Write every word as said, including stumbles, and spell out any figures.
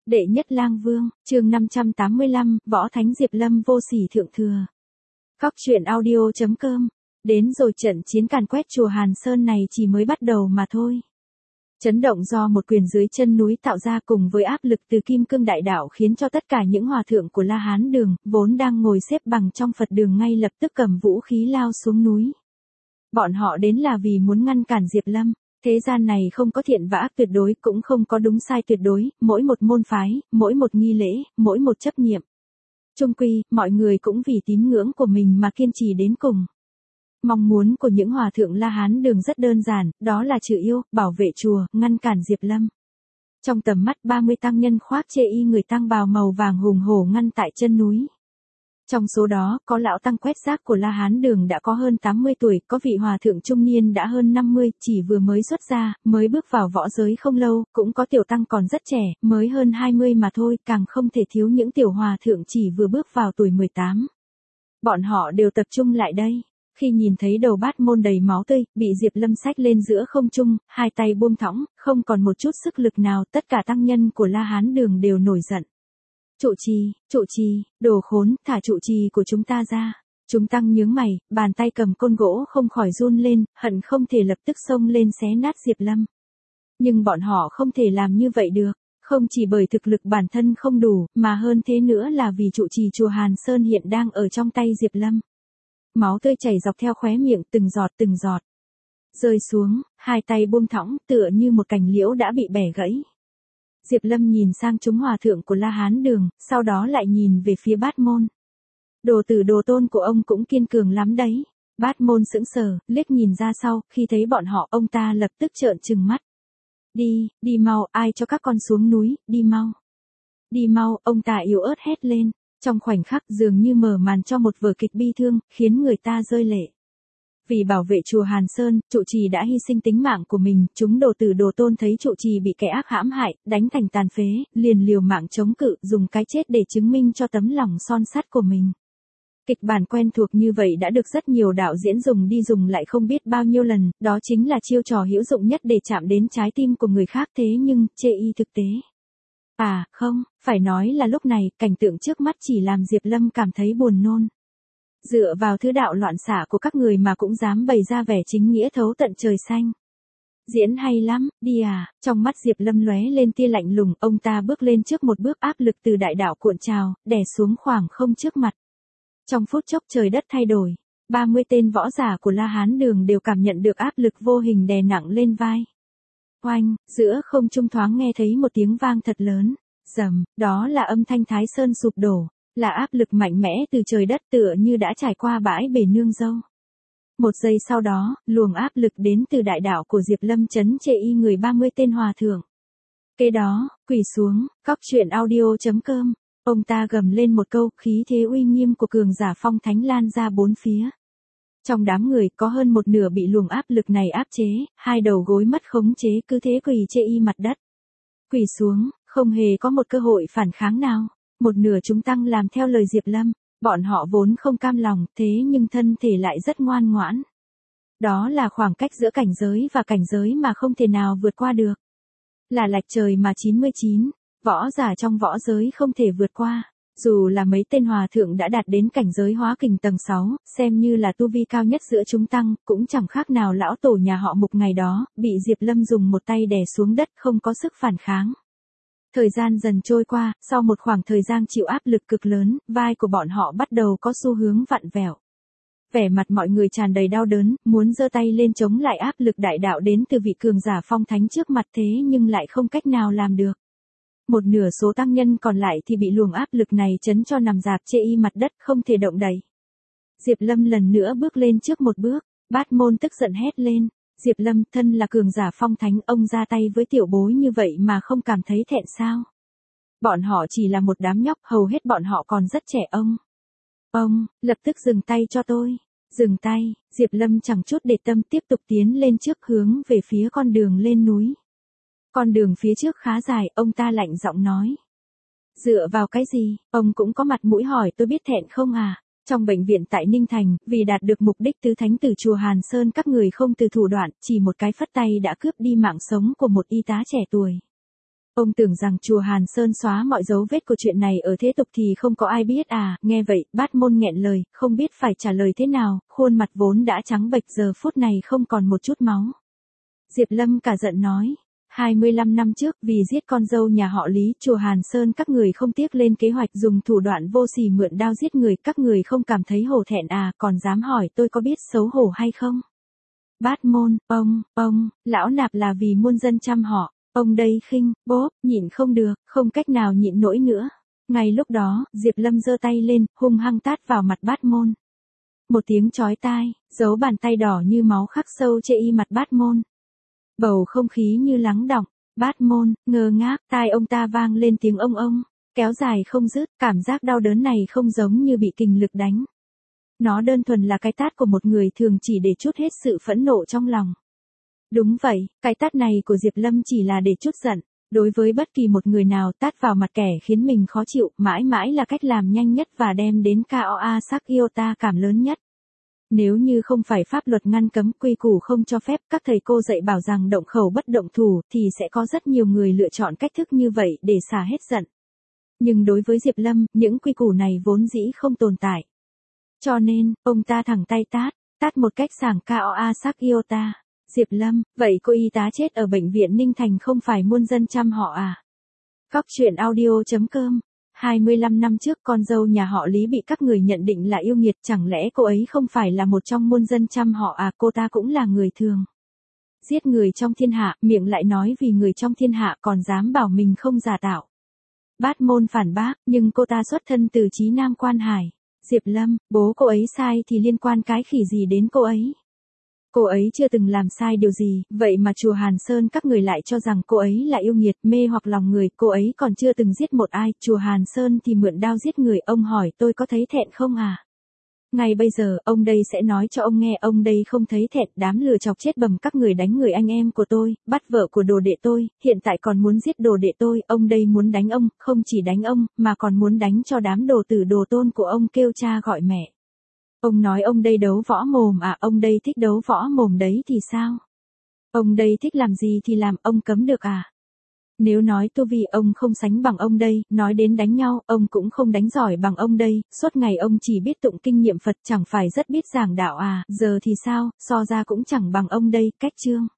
Đệ nhất lang vương, chương năm trăm tám mươi lăm, võ thánh Diệp Lâm vô sỉ thượng thừa. Cóc truyện audio chấm com. Đến rồi, trận chiến càn quét chùa Hàn Sơn này chỉ mới bắt đầu mà thôi. Chấn động do một quyền dưới chân núi tạo ra cùng với áp lực từ kim cương đại đạo khiến cho tất cả những hòa thượng của La Hán Đường, vốn đang ngồi xếp bằng trong Phật đường ngay lập tức cầm vũ khí lao xuống núi. Bọn họ đến là vì muốn ngăn cản Diệp Lâm. Thế gian này không có thiện và ác tuyệt đối, cũng không có đúng sai tuyệt đối, mỗi một môn phái, mỗi một nghi lễ, mỗi một chấp niệm. Chung quy, mọi người cũng vì tín ngưỡng của mình mà kiên trì đến cùng. Mong muốn của những hòa thượng La Hán Đường rất đơn giản, đó là trừ yêu, bảo vệ chùa, ngăn cản Diệp Lâm. Trong tầm mắt ba mươi tăng nhân khoác chê y người tăng bào màu vàng hùng hổ ngăn tại chân núi. Trong số đó, có lão tăng quét rác của La Hán Đường đã có hơn tám mươi tuổi, có vị hòa thượng trung niên đã hơn năm mươi, chỉ vừa mới xuất gia, mới bước vào võ giới không lâu, cũng có tiểu tăng còn rất trẻ, mới hơn hai mươi mà thôi, càng không thể thiếu những tiểu hòa thượng chỉ vừa bước vào tuổi mười tám. Bọn họ đều tập trung lại đây. Khi nhìn thấy đầu bát môn đầy máu tươi, bị Diệp Lâm xách lên giữa không trung, hai tay buông thõng, không còn một chút sức lực nào, tất cả tăng nhân của La Hán Đường đều nổi giận. Trụ trì, trụ trì, đồ khốn, thả trụ trì của chúng ta ra. Chúng tăng nhướng mày, bàn tay cầm côn gỗ không khỏi run lên, hận không thể lập tức xông lên xé nát Diệp Lâm. Nhưng bọn họ không thể làm như vậy được, không chỉ bởi thực lực bản thân không đủ, mà hơn thế nữa là vì trụ trì chùa Hàn Sơn hiện đang ở trong tay Diệp Lâm. Máu tươi chảy dọc theo khóe miệng từng giọt từng giọt. Rơi xuống, hai tay buông thõng tựa như một cành liễu đã bị bẻ gãy. Diệp Lâm nhìn sang chúng hòa thượng của La Hán Đường, sau đó lại nhìn về phía Bát Môn. Đồ tử đồ tôn của ông cũng kiên cường lắm đấy. Bát Môn sững sờ, liếc nhìn ra sau, khi thấy bọn họ ông ta lập tức trợn trừng mắt. Đi, đi mau, ai cho các con xuống núi, đi mau. Đi mau, ông ta yếu ớt hét lên. Trong khoảnh khắc dường như mở màn cho một vở kịch bi thương, khiến người ta rơi lệ. Vì bảo vệ chùa Hàn Sơn, trụ trì đã hy sinh tính mạng của mình, chúng đồ tử đồ tôn thấy trụ trì bị kẻ ác hãm hại, đánh thành tàn phế, liền liều mạng chống cự, dùng cái chết để chứng minh cho tấm lòng son sắt của mình. Kịch bản quen thuộc như vậy đã được rất nhiều đạo diễn dùng đi dùng lại không biết bao nhiêu lần, đó chính là chiêu trò hữu dụng nhất để chạm đến trái tim của người khác, thế nhưng, chê y thực tế. À, không, phải nói là lúc này, cảnh tượng trước mắt chỉ làm Diệp Lâm cảm thấy buồn nôn. Dựa vào thứ đạo loạn xạ của các người mà cũng dám bày ra vẻ chính nghĩa thấu tận trời xanh. Diễn hay lắm, đi à, trong mắt Diệp Lâm lóe lên tia lạnh lùng, ông ta bước lên trước một bước, áp lực từ đại đạo cuộn trào, đè xuống khoảng không trước mặt. Trong phút chốc trời đất thay đổi, ba mươi tên võ giả của La Hán Đường đều cảm nhận được áp lực vô hình đè nặng lên vai. Oanh, giữa không trung thoáng nghe thấy một tiếng vang thật lớn, rầm, đó là âm thanh Thái Sơn sụp đổ. Là áp lực mạnh mẽ từ trời đất tựa như đã trải qua bãi bể nương dâu. Một giây sau đó, luồng áp lực đến từ đại đạo của Diệp Lâm chấn chê y người ba mươi tên hòa thượng. Kế đó, quỳ xuống, cóc truyện audio chấm com, ông ta gầm lên một câu, khí thế uy nghiêm của cường giả phong thánh lan ra bốn phía. Trong đám người có hơn một nửa bị luồng áp lực này áp chế, hai đầu gối mất khống chế cứ thế quỳ chê y mặt đất. Quỳ xuống, không hề có một cơ hội phản kháng nào. Một nửa chúng tăng làm theo lời Diệp Lâm, bọn họ vốn không cam lòng, thế nhưng thân thể lại rất ngoan ngoãn. Đó là khoảng cách giữa cảnh giới và cảnh giới mà không thể nào vượt qua được. Là lệch trời mà chín mươi chín, võ giả trong võ giới không thể vượt qua. Dù là mấy tên hòa thượng đã đạt đến cảnh giới hóa kình tầng sáu, xem như là tu vi cao nhất giữa chúng tăng, cũng chẳng khác nào lão tổ nhà họ Mục ngày đó, bị Diệp Lâm dùng một tay đè xuống đất không có sức phản kháng. Thời gian dần trôi qua, sau một khoảng thời gian chịu áp lực cực lớn, vai của bọn họ bắt đầu có xu hướng vặn vẹo. Vẻ mặt mọi người tràn đầy đau đớn, muốn giơ tay lên chống lại áp lực đại đạo đến từ vị cường giả phong thánh trước mặt, thế nhưng lại không cách nào làm được. Một nửa số tăng nhân còn lại thì bị luồng áp lực này chấn cho nằm rạp chê y mặt đất không thể động đậy. Diệp Lâm lần nữa bước lên trước một bước, Bát Môn tức giận hét lên. Diệp Lâm, thân là cường giả phong thánh, ông ra tay với tiểu bối như vậy mà không cảm thấy thẹn sao? Bọn họ chỉ là một đám nhóc, hầu hết bọn họ còn rất trẻ ông. Ông, lập tức dừng tay cho tôi. Dừng tay, Diệp Lâm chẳng chút để tâm tiếp tục tiến lên trước hướng về phía con đường lên núi. Con đường phía trước khá dài, ông ta lạnh giọng nói. Dựa vào cái gì, ông cũng có mặt mũi hỏi tôi biết thẹn không à? Trong bệnh viện tại Ninh Thành, vì đạt được mục đích tứ thánh từ chùa Hàn Sơn, các người không từ thủ đoạn, chỉ một cái phất tay đã cướp đi mạng sống của một y tá trẻ tuổi. Ông tưởng rằng chùa Hàn Sơn xóa mọi dấu vết của chuyện này ở thế tục thì không có ai biết à, nghe vậy, Bát Môn nghẹn lời, không biết phải trả lời thế nào, khuôn mặt vốn đã trắng bệch giờ phút này không còn một chút máu. Diệp Lâm cả giận nói, hai mươi lăm năm trước vì giết con dâu nhà họ Lý, chùa Hàn Sơn các người không tiếc lên kế hoạch dùng thủ đoạn vô sỉ mượn đao giết người, các người không cảm thấy hổ thẹn à, còn dám hỏi tôi có biết xấu hổ hay không? Bát Môn, ông, ông, lão nạp là vì muôn dân chăm họ. Ông đây khinh, bốp, nhịn không được, không cách nào nhịn nổi nữa. Ngay lúc đó, Diệp Lâm giơ tay lên, hung hăng tát vào mặt Bát Môn. Một tiếng chói tai, dấu bàn tay đỏ như máu khắc sâu trên y mặt Bát Môn. Bầu không khí như lắng đọng, Bát Môn, ngơ ngác, tai ông ta vang lên tiếng ông ông, kéo dài không dứt, cảm giác đau đớn này không giống như bị kình lực đánh. Nó đơn thuần là cái tát của một người thường chỉ để trút hết sự phẫn nộ trong lòng. Đúng vậy, cái tát này của Diệp Lâm chỉ là để trút giận. Đối với bất kỳ một người nào, tát vào mặt kẻ khiến mình khó chịu, mãi mãi là cách làm nhanh nhất và đem đến ca o a sắc iota cảm lớn nhất. Nếu như không phải pháp luật ngăn cấm, quy củ không cho phép, các thầy cô dạy bảo rằng động khẩu bất động thủ, thì sẽ có rất nhiều người lựa chọn cách thức như vậy để xả hết giận. Nhưng đối với Diệp Lâm, những quy củ này vốn dĩ không tồn tại. Cho nên, ông ta thẳng tay tát, tát một cách sảng ca o a sắc iota. Diệp Lâm, vậy cô y tá chết ở bệnh viện Ninh Thành không phải muôn dân chăm họ à? Góc truyện audio chấm com. hai mươi lăm năm trước con dâu nhà họ Lý bị các người nhận định là yêu nghiệt, chẳng lẽ cô ấy không phải là một trong muôn dân chăm họ à, cô ta cũng là người thường. Giết người trong thiên hạ, miệng lại nói vì người trong thiên hạ còn dám bảo mình không giả tạo. Bát Môn phản bác, nhưng cô ta xuất thân từ Chí Nam Quan Hải. Diệp Lâm, bố cô ấy sai thì liên quan cái khỉ gì đến cô ấy? Cô ấy chưa từng làm sai điều gì, vậy mà chùa Hàn Sơn các người lại cho rằng cô ấy là yêu nghiệt, mê hoặc lòng người, cô ấy còn chưa từng giết một ai, chùa Hàn Sơn thì mượn đao giết người, ông hỏi tôi có thấy thẹn không à? Ngay bây giờ, ông đây sẽ nói cho ông nghe, ông đây không thấy thẹn, đám lừa chọc chết bầm các người đánh người anh em của tôi, bắt vợ của đồ đệ tôi, hiện tại còn muốn giết đồ đệ tôi, ông đây muốn đánh ông, không chỉ đánh ông, mà còn muốn đánh cho đám đồ tử đồ tôn của ông kêu cha gọi mẹ. Ông nói ông đây đấu võ mồm à, ông đây thích đấu võ mồm đấy thì sao? Ông đây thích làm gì thì làm, ông cấm được à? Nếu nói tu vi ông không sánh bằng ông đây, nói đến đánh nhau, ông cũng không đánh giỏi bằng ông đây, suốt ngày ông chỉ biết tụng kinh niệm Phật, chẳng phải rất biết giảng đạo à, giờ thì sao, so ra cũng chẳng bằng ông đây, cách chương.